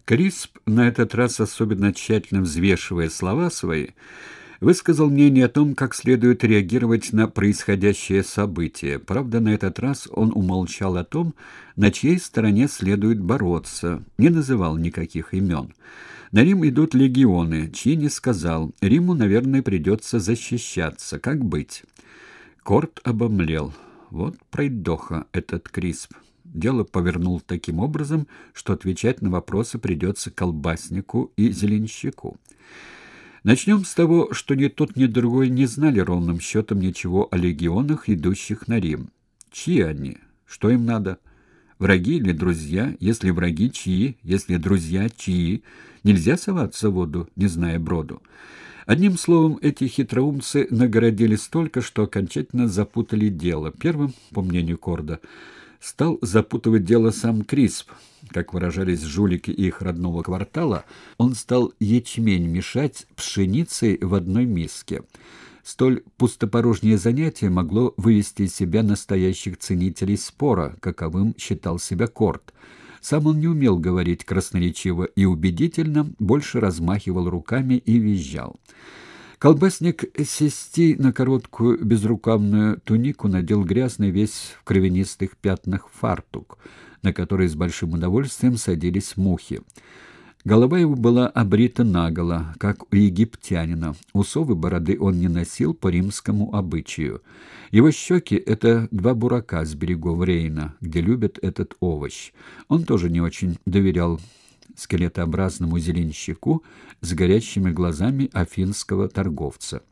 Крисп, на этот раз особенно тщательно взвешивая слова свои, высказал мнение о том, как следует реагировать на происходящее событие. Правда, на этот раз он умолчал о том, на чьей стороне следует бороться, не называл никаких имен. На Рим идут легионы, чьи не сказал. Риму, наверное, придется защищаться. Как быть? Корт обомлел. Вот пройдоха этот Крисп. Дело повернул таким образом, что отвечать на вопросы придется колбаснику и зеленщику. Начнем с того, что ни тот, ни другой не знали ровным счетом ничего о легионах, идущих на Рим. Чьи они? Что им надо? Враги или друзья? Если враги, чьи? Если друзья, чьи? Нельзя соваться в воду, не зная броду. Одним словом, эти хитроумцы нагородили столько, что окончательно запутали дело. Первым, по мнению Корда, стал запутывать дело сам Крисп. Как выражались жулики их родного квартала, он стал ячмень мешать пшеницей в одной миске. Столь пустопорожнее занятие могло вывести из себя настоящих ценителей спора, каковым считал себя Корд. Сам он не умел говорить красноречиво и убедительно, больше размахивал руками и визжал. Колбасник сести на короткую безрукавную тунику надел грязный весь в кровянистых пятнах фартук, на который с большим удовольствием садились мухи. Голова его была обрита наголо, как у египтянина. Усов и бороды он не носил по римскому обычаю. Его щеки — это два бурака с берегов Рейна, где любят этот овощ. Он тоже не очень доверял скелетообразному зеленщику с горящими глазами афинского торговца.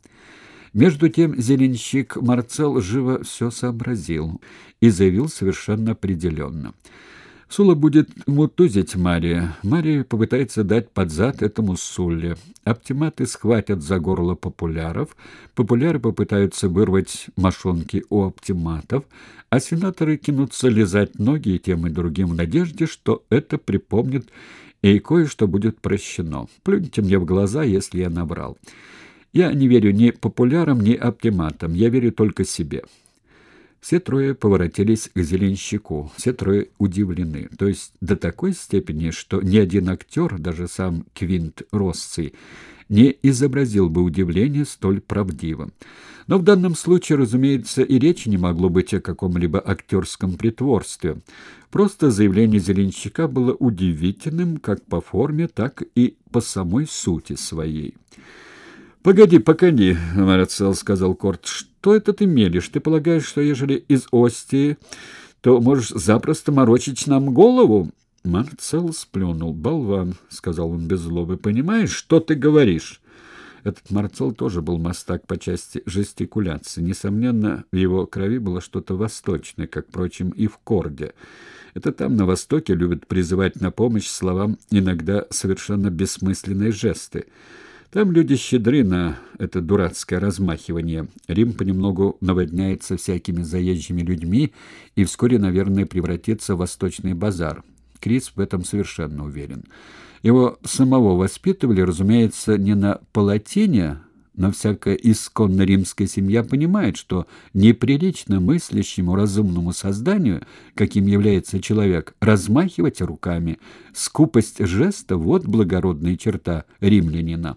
Между тем зеленщик Марцел живо все сообразил и заявил совершенно определенно: «Сула будет мутузить Мария. Мария попытается дать под зад этому Сулле. Оптиматы схватят за горло популяров, популяры попытаются вырвать мошонки у оптиматов, а сенаторы кинутся лизать ноги и тем и другим в надежде, что это припомнит и кое-что будет прощено. Плюньте мне в глаза, если я наврал. Я не верю ни популярам, ни оптиматам, я верю только себе». Все трое поворотились к зеленщику, все трое удивлены, то есть до такой степени, что ни один актер, даже сам Квинт Россий, не изобразил бы удивление столь правдивым. Но в данном случае, разумеется, и речи не могло быть о каком-либо актерском притворстве. Просто заявление зеленщика было удивительным как по форме, так и по самой сути своей. «Погоди, Марцел, — сказал Корт, — что это ты мелешь? Ты полагаешь, что ежели из Остии, то можешь запросто морочить нам голову?» Марцел сплюнул. «Болван, — сказал он без злобы, — понимаешь, что ты говоришь?» Этот Марцел тоже был мастак по части жестикуляции. Несомненно, в его крови было что-то восточное, как, впрочем, и в Корде. Это там, на Востоке, любят призывать на помощь словам иногда совершенно бессмысленные жесты. Там люди щедры на это дурацкое размахивание. Рим понемногу наводняется всякими заезжими людьми и вскоре, наверное, превратится в восточный базар. Крисп в этом совершенно уверен. Его самого воспитывали, разумеется, не на палатине, но всякая исконно римская семья понимает, что неприлично мыслящему разумному созданию, каким является человек, размахивать руками. Скупость жеста — вот благородная черта римлянина.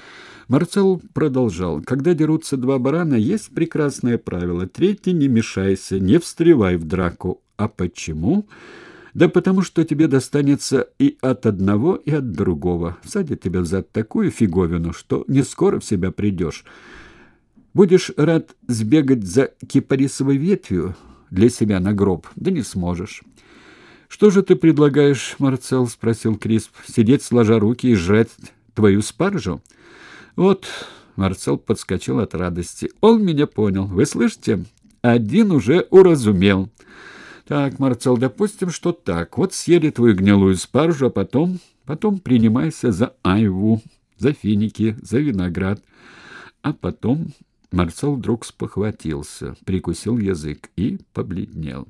Марцел продолжал. «Когда дерутся два барана, есть прекрасное правило. Третий — не мешайся, не встревай в драку. А почему? Да потому что тебе достанется и от одного, и от другого. Всадят тебя взад такую фиговину, что не скоро в себя придешь. Будешь рад сбегать за кипарисовой ветвью для себя на гроб, да не сможешь». «Что же ты предлагаешь, Марцел? — спросил Крисп. — Сидеть сложа руки и жрать твою спаржу?» «Вот», — Марцел подскочил от радости, — «он меня понял. Вы слышите? Один уже уразумел». «Так, Марцел, допустим, что так. Вот съели твою гнилую спаржу, а потом принимайся за айву, за финики, за виноград. А потом...» Марцел вдруг спохватился, прикусил язык и побледнел.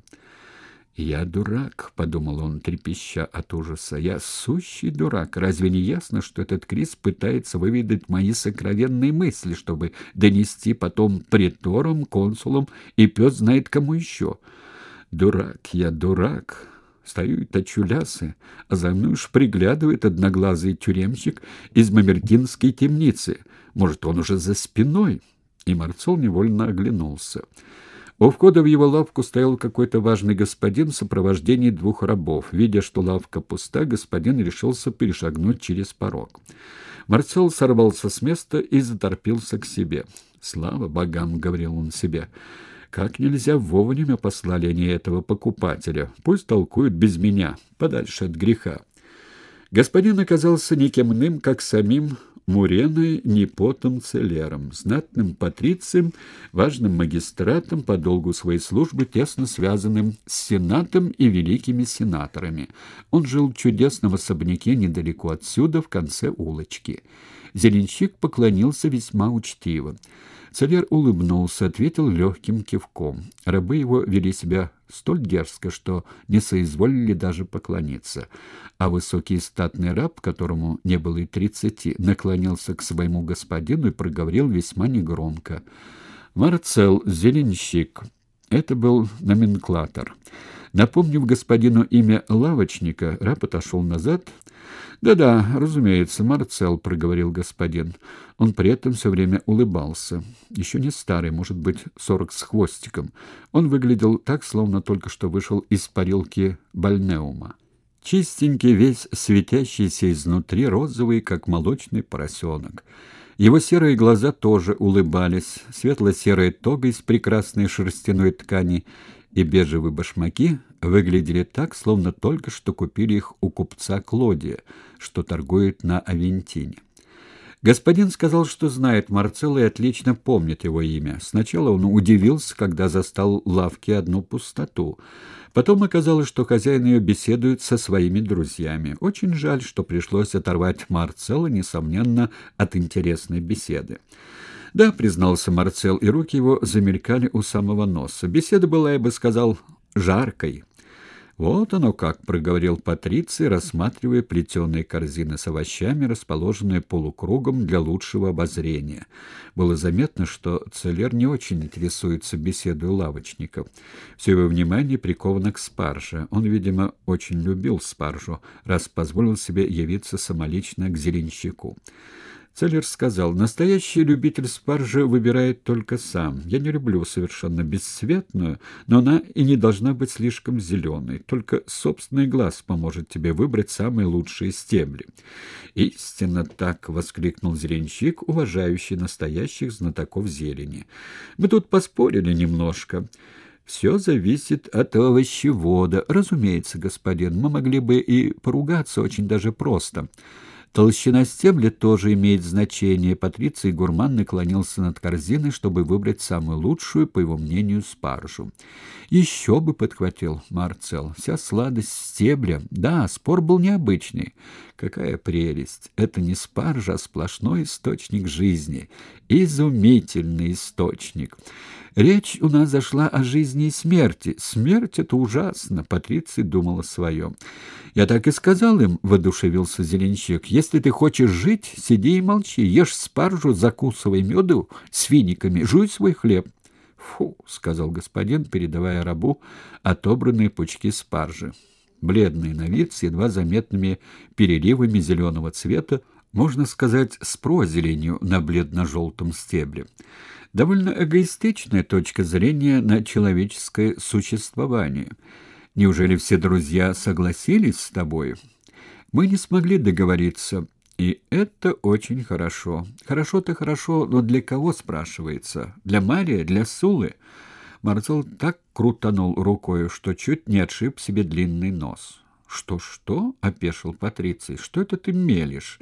«Я дурак», — подумал он, трепеща от ужаса. «Я сущий дурак. Разве не ясно, что этот Крисп пытается выведать мои сокровенные мысли, чтобы донести потом преторам, консулам и пес знает кому еще? Дурак, я дурак. Стою и точу лясы, а за мной уж приглядывает одноглазый тюремщик из Мамертинской темницы. Может, он уже за спиной?» И Марцел невольно оглянулся. У входа в его лавку стоял какой-то важный господин в сопровождении 2 рабов. Видя, что лавка пуста, господин решился перешагнуть через порог. Марцел сорвался с места и заторопился к себе. «Слава богам!» — говорил он себе. «Как нельзя вовремя послали они этого покупателя. Пусть толкуют без меня, подальше от греха». Господин оказался никем иным, как самим Муреной Непотом Целлером, знатным патрицием, важным магистратом, по долгу своей службы тесно связанным с сенатом и великими сенаторами. Он жил в чудесном особняке недалеко отсюда, в конце улочки. Зеленщик поклонился весьма учтиво. Целлер улыбнулся, ответил легким кивком. Рабы его вели себя столь дерзко, что не соизволили даже поклониться. А высокий статный раб, которому не было и 30, наклонился к своему господину и проговорил весьма негромко: «Марцел, зеленщик». Это был номенклатор. Напомнив господину имя лавочника, раб отошел назад. «Да-да, разумеется, Марцел», — проговорил господин. Он при этом все время улыбался. Еще не старый, может быть, 40 с хвостиком. Он выглядел так, словно только что вышел из парилки Бальнеума. Чистенький, весь светящийся изнутри, розовый, как молочный поросенок. Его серые глаза тоже улыбались, светло-серая тога из прекрасной шерстяной ткани и бежевые башмаки выглядели так, словно только что купили их у купца Клодия, что торгует на Авентине. Господин сказал, что знает Марцелла и отлично помнит его имя. Сначала он удивился, когда застал в лавке одну пустоту. Потом оказалось, что хозяин ее беседует со своими друзьями. Очень жаль, что пришлось оторвать Марцелла, несомненно, от интересной беседы. «Да», — признался Марцел, и руки его замелькали у самого носа. Беседа была, я бы сказал, жаркой. «Вот оно как», — проговорил Патриций, рассматривая плетеные корзины с овощами, расположенные полукругом для лучшего обозрения. Было заметно, что Целлер не очень интересуется беседой лавочников. Все его внимание приковано к спарже. Он, видимо, очень любил спаржу, раз позволил себе явиться самолично к зеленщику. Целлер сказал: «Настоящий любитель спаржи выбирает только сам. Я не люблю совершенно бесцветную, но она и не должна быть слишком зеленой. Только собственный глаз поможет тебе выбрать самые лучшие стебли». «Истинно так!» — воскликнул зеленщик, уважающий настоящих знатоков зелени. «Мы тут поспорили немножко». «Все зависит от овощевода. Разумеется, господин, мы могли бы и поругаться очень даже просто». Толщина стебля тоже имеет значение. Патриций гурман наклонился над корзиной, чтобы выбрать самую лучшую, по его мнению, спаржу. «Еще бы», — подхватил Марцел, — «вся сладость стебля». Да, спор был необычный. Какая прелесть! Это не спаржа, а сплошной источник жизни. Изумительный источник. Речь у нас зашла о жизни и смерти. Смерть — это ужасно, — Патриций думал о своем. «Я так и сказал им», — воодушевился зеленщик. «Если ты хочешь жить, сиди и молчи, ешь спаржу, закусывай меду с финиками, жуй свой хлеб». «Фу», — сказал господин, передавая рабу отобранные пучки спаржи. Бледные на вид, с едва заметными переливами зеленого цвета, можно сказать, с прозеленью на бледно-желтом стебле. Довольно эгоистичная точка зрения на человеческое существование. Неужели все друзья согласились с тобой? Мы не смогли договориться, и это очень хорошо. Хорошо-то хорошо, но для кого, спрашивается? Для Мария, для Сулы? Марцел так крутанул рукой, что чуть не отшиб себе длинный нос. «Что-что?» — опешил Патриций. «Что это ты мелешь?»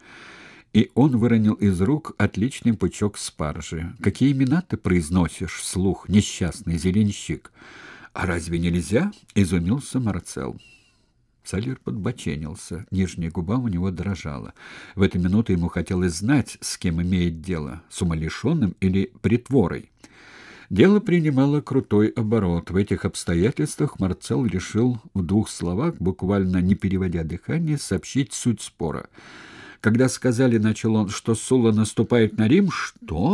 И он выронил из рук отличный пучок спаржи. «Какие имена ты произносишь вслух, несчастный зеленщик?» «А разве нельзя?» — изумился Марцел. Целлер подбоченился. Нижняя губа у него дрожала. В эту минуту ему хотелось знать, с кем имеет дело, с умалишенным или притворой. Дело принимало крутой оборот. В этих обстоятельствах Марцел решил в 2 словах, буквально не переводя дыхание, сообщить суть спора. Когда сказали, начал он, что Сула наступает на Рим, что?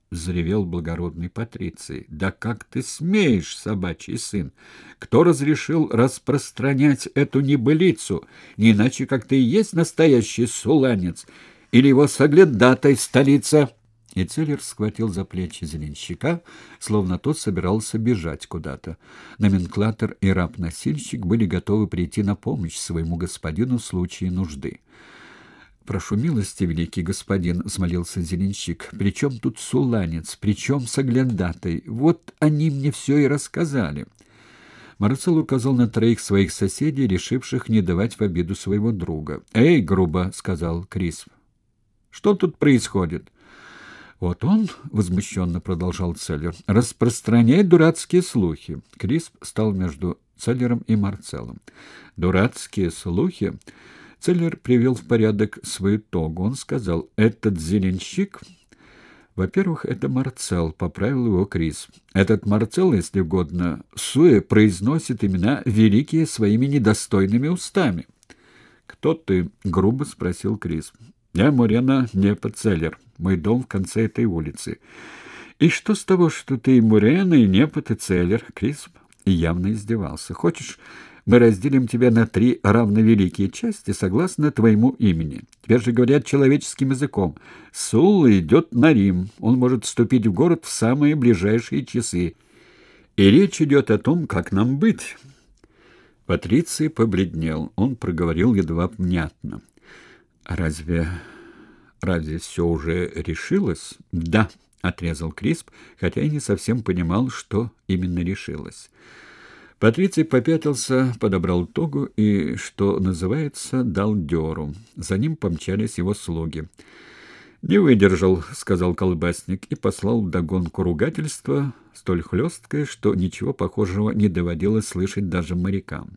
— взревел благородный Патриций. — Да как ты смеешь, собачий сын? Кто разрешил распространять эту небылицу? Не иначе, как ты и есть настоящий суланец, или его соглядатай столица? И Целлер схватил за плечи зеленщика, словно тот собирался бежать куда-то. Номенклатор и раб-носильщик были готовы прийти на помощь своему господину в случае нужды. «Прошу милости, великий господин», — взмолился зеленщик. «При чем тут суланец? При чем соглядатай? Вот они мне все и рассказали». Марцел указал на троих своих соседей, решивших не давать в обиду своего друга. «Эй, грубо», — сказал Крисп, — «что тут происходит?» «Вот он», — возмущенно продолжал Целлер, — «распространяет дурацкие слухи». Крисп стал между Целлером и Марцеллом. «Дурацкие слухи?» Целлер привел в порядок свою тогу. Он сказал: «Этот зеленщик...» «Во-первых, это Марцел», — поправил его Крисп. «Этот Марцел, если угодно, суе произносит имена великие своими недостойными устами». «Кто ты?» — грубо спросил Крисп. «Я Мурена Непа Целлер. Мой дом в конце этой улицы». «И что с того, что ты и Мурена, и Непа, и Целлер?» Крисп явно издевался. «Хочешь, мы разделим тебя на 3 равновеликие части, согласно твоему имени? Теперь же говорят человеческим языком. Сулла идет на Рим. Он может вступить в город в самые ближайшие часы. И речь идет о том, как нам быть». Патриций побледнел. Он проговорил едва внятно. «Разве все уже решилось?» «Да», — отрезал Крисп, хотя и не совсем понимал, что именно решилось. Патриций попятился, подобрал тогу и, что называется, дал дёру. За ним помчались его слуги. «Не выдержал», — сказал колбасник, и послал вдогонку ругательство, столь хлесткое, что ничего похожего не доводилось слышать даже морякам.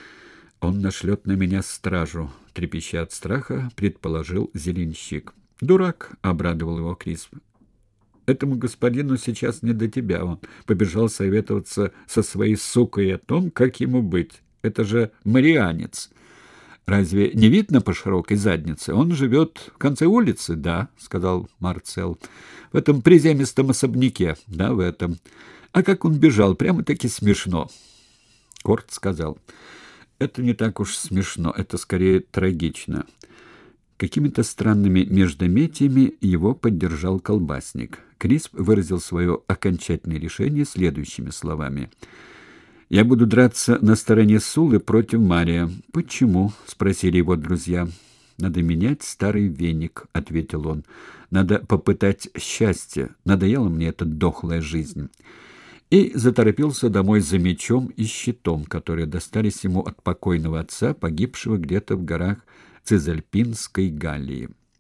«Он нашлет на меня стражу», — трепеща от страха, предположил зеленщик. «Дурак», — обрадовал его Крисп. «Этому господину сейчас не до тебя. Он побежал советоваться со своей сукой о том, как ему быть. Это же марианец. Разве не видно по широкой заднице? Он живет в конце улицы?» «Да», — сказал Марцел. «В этом приземистом особняке. Да, в этом. А как он бежал? Прямо-таки смешно». Корт сказал: «Это не так уж смешно, это скорее трагично». Какими-то странными междометиями его поддержал колбасник. Крисп выразил свое окончательное решение следующими словами: «Я буду драться на стороне Суллы против Мария». «Почему?» — спросили его друзья. «Надо менять старый веник», — ответил он. «Надо попытать счастье. Надоела мне эта дохлая жизнь». И заторопился домой за мечом и щитом, которые достались ему от покойного отца, погибшего где-то в горах Цизальпинской Галлии.